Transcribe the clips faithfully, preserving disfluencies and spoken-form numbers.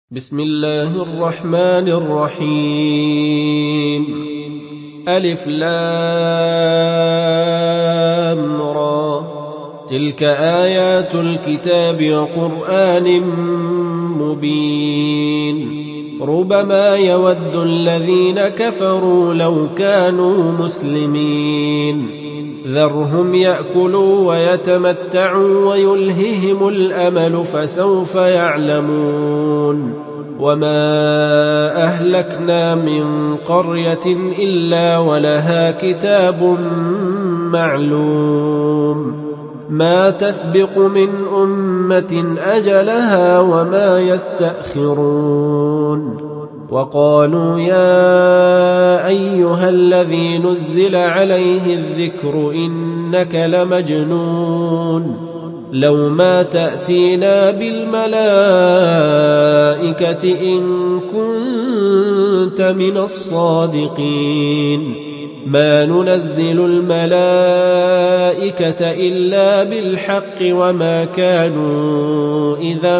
بسم الله الرحمن الرحيم. ألف لام را، تلك آيات الكتاب وقرآن مبين. ربما يود الذين كفروا لو كانوا مسلمين، ذرهم يأكلوا ويتمتعوا ويلههم الأمل فسوف يعلمون. وما أهلكنا من قرية إلا ولها كتاب معلوم، ما تسبق من أمة أجلها وما يستأخرون. وقالوا يا أيها الذي نزل عليه الذكر إنك لمجنون، لو ما تأتينا بالملائكة إن كنت من الصادقين. ما ننزل الملائكة إلا بالحق وما كانوا إذا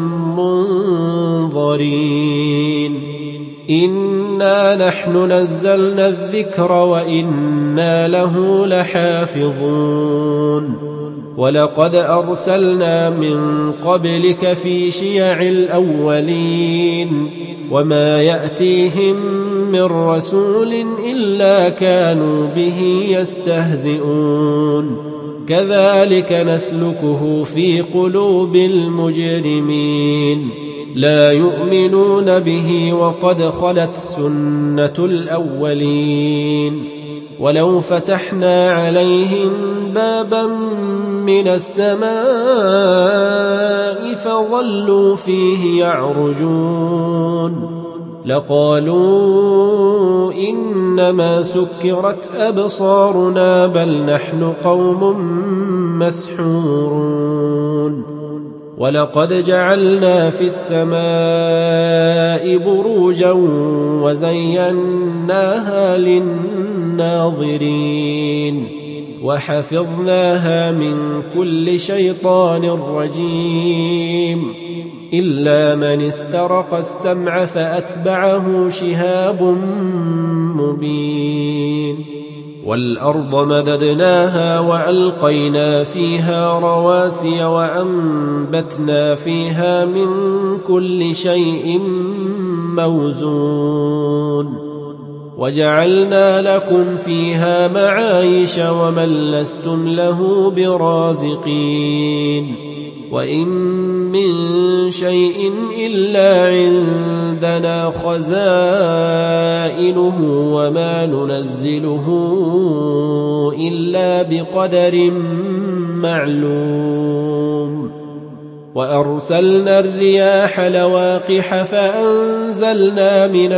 منظرين. إنا نحن نزلنا الذكر وإنا له لحافظون. ولقد أرسلنا من قبلك في شيع الأولين، وما يأتيهم من رسول إلا كانوا به يستهزئون. كذلك نسلكه في قلوب المجرمين، لا يؤمنون به وقد خلت سنة الأولين. ولو فتحنا عليهم بابا من السماء فظلوا فيه يعرجون لقالوا إنما سكرت أبصارنا بل نحن قوم مسحورون. ولقد جعلنا في السماء بروجا وزيناها للناظرين، وحفظناها من كل شيطان رجيم، إلا من استرق السمع فأتبعه شهاب مبين. والأرض مددناها وألقينا فيها رواسي وأنبتنا فيها من كل شيء موزون، وجعلنا لكم فيها معايش ومن لستم له برازقين. وإن من شيء إلا عندنا خزائنه وما ننزله إلا بقدر معلوم. وأرسلنا الرياح لواقح فأنزلنا من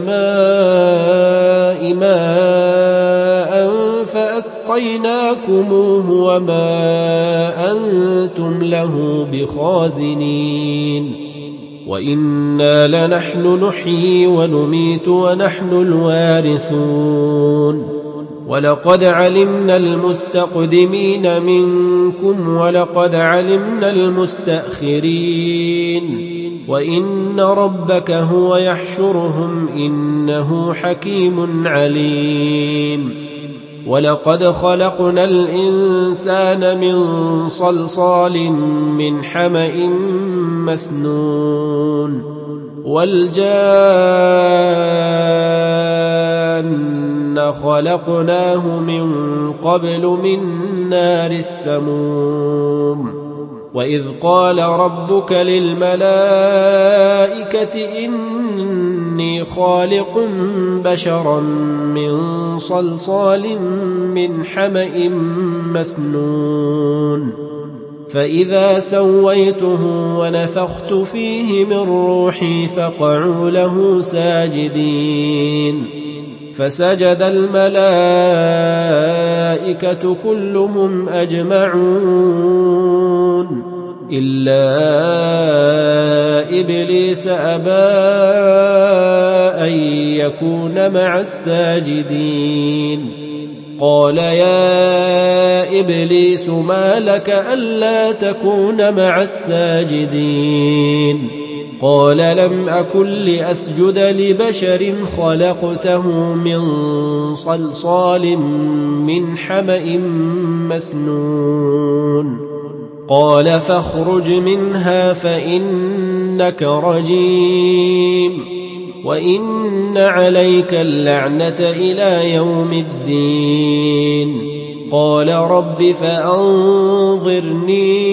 السماء ماء فأسقيناكموه وما أنتم له بخازنين. وإنا لنحن نحيي ونميت ونحن الوارثون. ولقد علمنا المستقدمين منكم ولقد علمنا المستأخرين، وإن ربك هو يحشرهم إنه حكيم عليم. ولقد خلقنا الإنسان من صلصال من حمأ مسنون، والجان خلقناه من قبل من نار السموم. وإذ قال ربك للملائكة إني خالق بشرا من صلصال من حمأ مسنون، فإذا سويته ونفخت فيه من روحي فقعوا له ساجدين. فسجد الملائكة كلهم أجمعون إلا إبليس أبى أن يكون مع الساجدين. قال يا إبليس ما لك ألا تكون مع الساجدين؟ قال لم أكن لأسجد لبشر خلقته من صلصال من حمأ مسنون قال فاخرج منها فإنك رجيم وإن عليك اللعنة إلى يوم الدين قال رب فأنظرني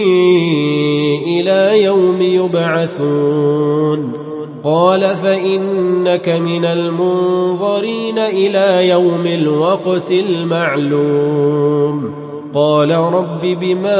إلى يوم يبعثون قال فإنك من المنظرين إلى يوم الوقت المعلوم قال رب بما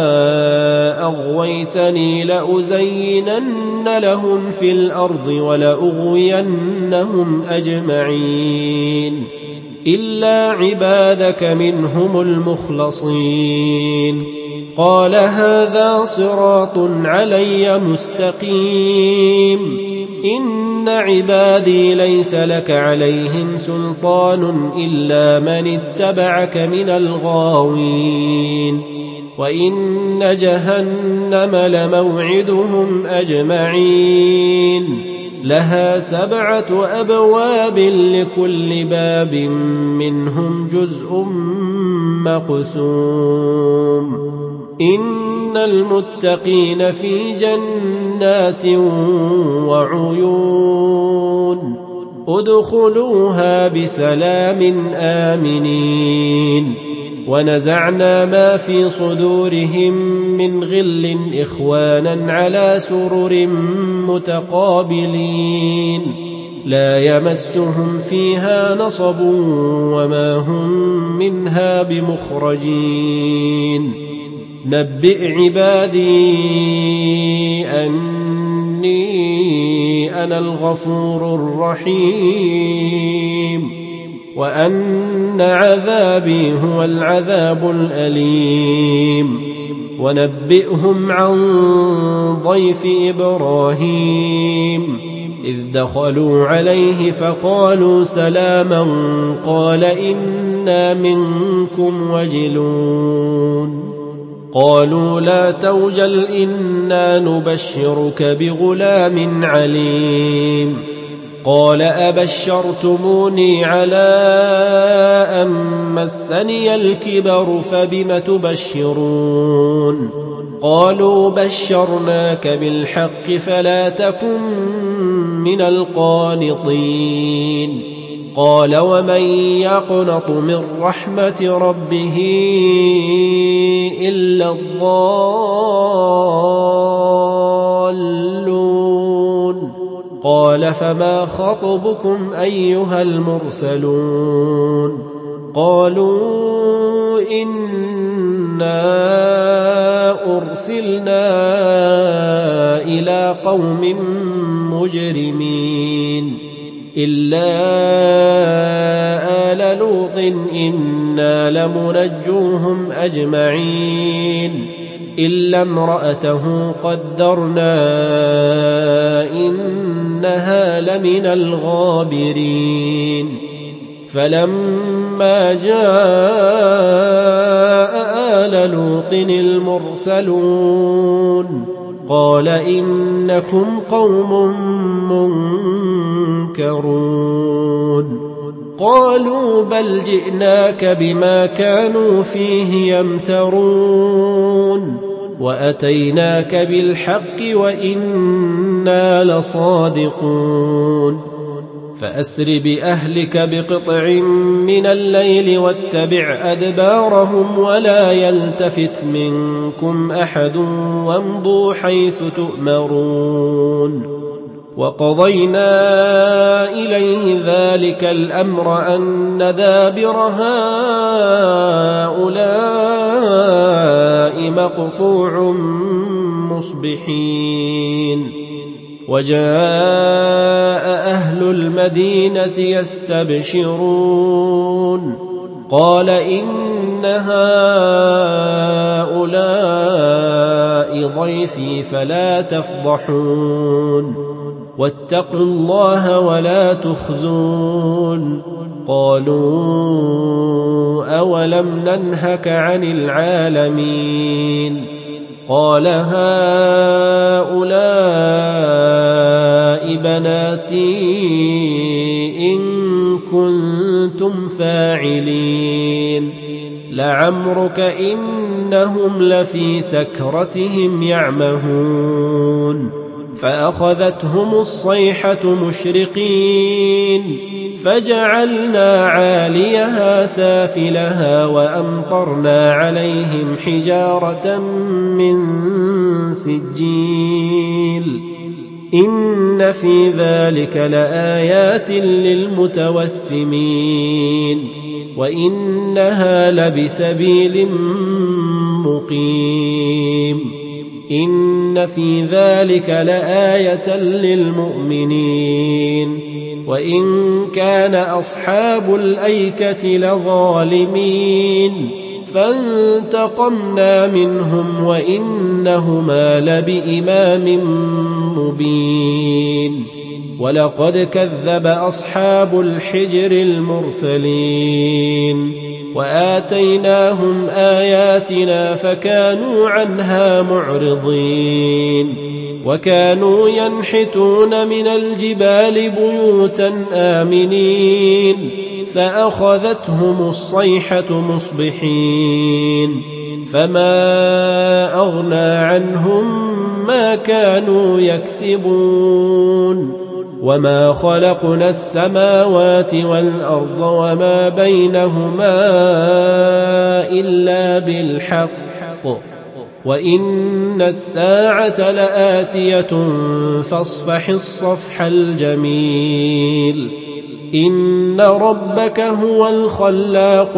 أغويتني لأزينن لهم في الأرض ولأغوينهم أجمعين إلا عبادك منهم المخلصين قال هذا صراط علي مستقيم إن عبادي ليس لك عليهم سلطان إلا من اتبعك من الغاوين وإن جهنم لموعدهم أجمعين لها سبعة أبواب لكل باب منهم جزء مقسوم إن المتقين في جنات وعيون ادخلوها بسلام آمنين ونزعنا ما في صدورهم من غل إخوانا على سرر متقابلين لا يمسهم فيها نصب وما هم منها بمخرجين نبئ عبادي أني أنا الغفور الرحيم وأن عذابي هو العذاب الأليم ونبئهم عن ضيف إبراهيم إذ دخلوا عليه فقالوا سلاما قال إنا منكم وجلون قالوا لا توجل إنا نبشرك بغلام عليم قال أبشرتموني على أن مسني الكبر فبم تبشرون قالوا بشرناك بالحق فلا تكن من القانطين قال ومن يقنط من رحمة ربه إلا الضالون قال فما خطبكم أيها المرسلون قالوا إنا أرسلنا إلى قوم مجرمين إلا آل لوط إنا لمنجوهم أجمعين إلا امرأته قدرنا إنها لمن الغابرين فلما جاء آل لوط المرسلون قال إنكم قوم منكرون قالوا بل جئناك بما كانوا فيه يمترون وأتيناك بالحق وإنا لصادقون فأسر بأهلك بقطع من الليل واتبع أدبارهم ولا يلتفت منكم أحد وامضوا حيث تؤمرون وقضينا إليه ذلك الأمر أن دابر هؤلاء مقطوع مصبحين وجاء أهل المدينة يستبشرون قال إن هؤلاء ضيفي فلا تفضحون واتقوا الله ولا تخزون قالوا أولم ننهك عن العالمين قال هؤلاء بناتي إن كنتم فاعلين لعمرك إنهم لفي سكرتهم يعمهون فأخذتهم الصيحة مشرقين فجعلنا عاليها سافلها وأمطرنا عليهم حجارة من سجيل إن في ذلك لآيات للمتوسمين وإنها لبسبيل مقيم إن في ذلك لآية للمؤمنين وإن كان أصحاب الأيكة لظالمين فانتقمنا منهم وإنهما لبإمام مبين ولقد كذب أصحاب الحجر المرسلين وآتيناهم آياتنا فكانوا عنها معرضين وكانوا ينحتون من الجبال بيوتا آمنين فأخذتهم الصيحة مصبحين فما أغنى عنهم ما كانوا يكسبون وما خلقنا السماوات والأرض وما بينهما إلا بالحق وإن الساعة لآتية فاصفح الصفح الجميل إن ربك هو الخلاق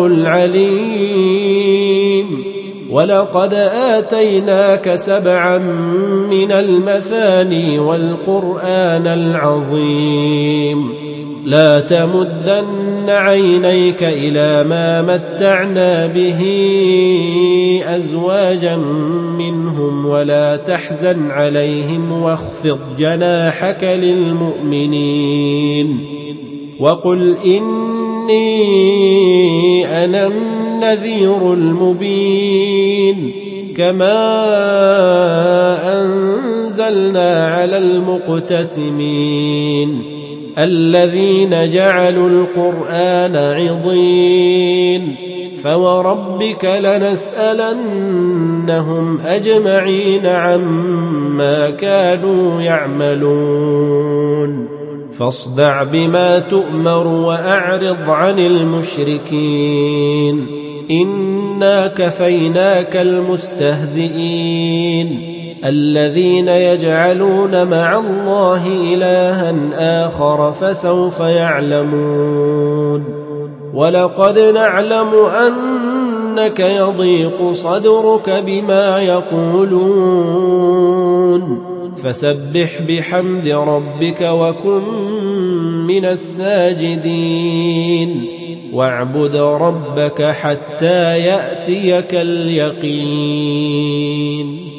العليم ولقد آتيناك سبعا من المثاني والقرآن العظيم لا تمدن عينيك إلى ما متعنا به أزواجا منهم ولا تحزن عليهم واخفض جناحك للمؤمنين وقل إني أنا النذير المبين كما أنزلنا على المقتسمين الذين جعلوا القرآن عضين فوربك لنسألنهم أجمعين عما كانوا يعملون فاصدع بما تؤمر وأعرض عن المشركين إنا كفيناك المستهزئين الذين يجعلون مع الله إلها آخر فسوف يعلمون ولقد نعلم أنك يضيق صدرك بما يقولون فسبح بحمد ربك وكن من الساجدين واعبد ربك حتى يأتيك اليقين.